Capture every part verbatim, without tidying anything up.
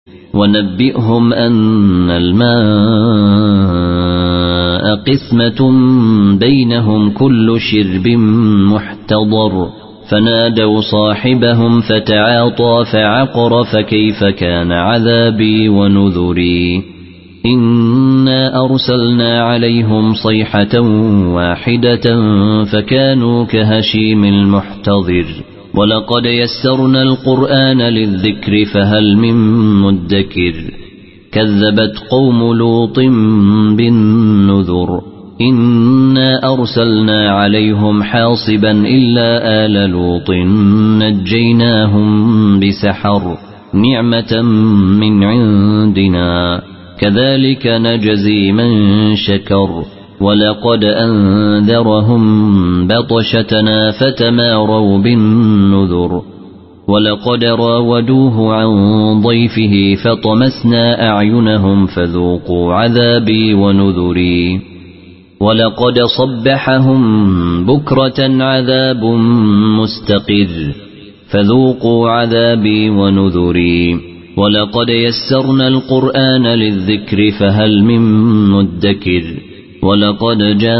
ونبئهم أن الماء قسمة بينهم كل شرب محتضر فنادوا صاحبهم فتعاطى فعقر فكيف كان عذابي ونذري إنا أرسلنا عليهم صيحة واحدة فكانوا كهشيم المحتضر ولقد يسرنا القرآن للذكر فهل من مدكر كذبت قوم لوط بالنذر إنا أرسلنا عليهم حاصبا إلا آل لوط نجيناهم بسحر نعمة من عندنا كذلك نجزي من شكر ولقد أنذرهم بطشتنا فتماروا بالنذر ولقد راودوه عن ضيفه فطمسنا أعينهم فذوقوا عذابي ونذري ولقد صبحهم بكرة عذاب مستقر فذوقوا عذابي ونذري ولقد يسرنا القرآن للذكر فهل من مدكر ولقد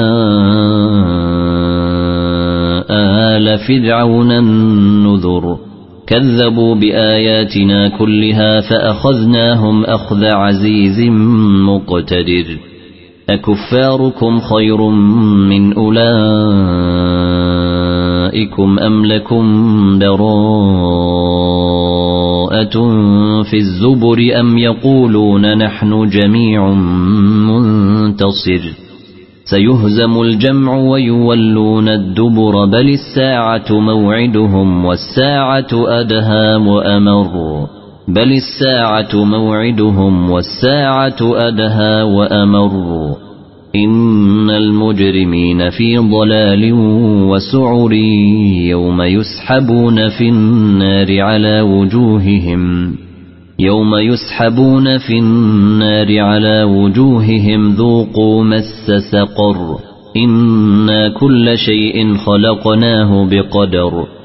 جاء آل فرعون النذر كذبوا بآياتنا كلها فأخذناهم أخذ عزيز مقتدر أكفاركم خير من أولئكم أم لكم براءة في الزبر أم يقولون نحن جميع منتصر سيهزم الجمع ويولون الدبر بل الساعة موعدهم والساعة أدهى وأمر بل الساعة موعدهم والساعة أدهى وأمر إن المجرمين في ضلال وسعر يوم يسحبون في النار على وجوههم يوم يسحبون في النار على وجوههم ذوقوا مس سقر إنا كل شيء خلقناه بقدر